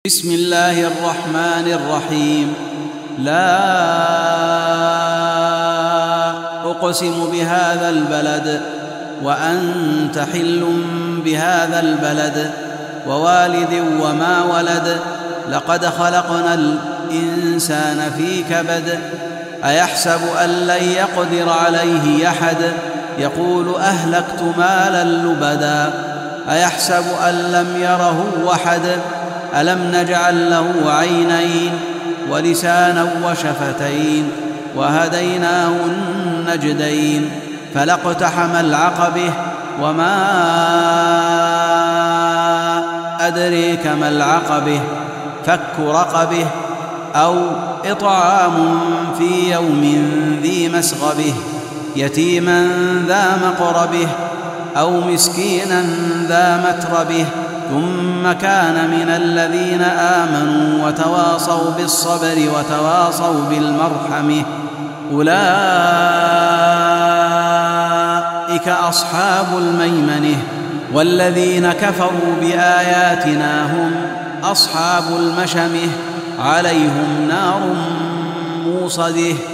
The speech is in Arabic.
بسم الله الرحمن الرحيم. لا أقسم بهذا البلد وأنت حل بهذا البلد ووالد وما ولد. لقد خلقنا الإنسان في كبد. أيحسب أن لن يقدر عليه أحد. يقول أهلكت مالا لبدا. أيحسب أن لم يره أحد. ألم نجعل له عينين ولسانا وشفتين وهديناه النجدين. فلاقتحم العقبة وما أدريك ما العقبة. فك رقبه أو إطعام في يوم ذي مسغبه يتيما ذا مقربه أو مسكينا ذا متربه ثم كان من الذين آمنوا وتواصوا بالصبر وتواصوا بالمرحمة. أولئك أصحاب الميمنة. والذين كفروا بآياتنا هم أصحاب المشأمة عليهم نار موصده.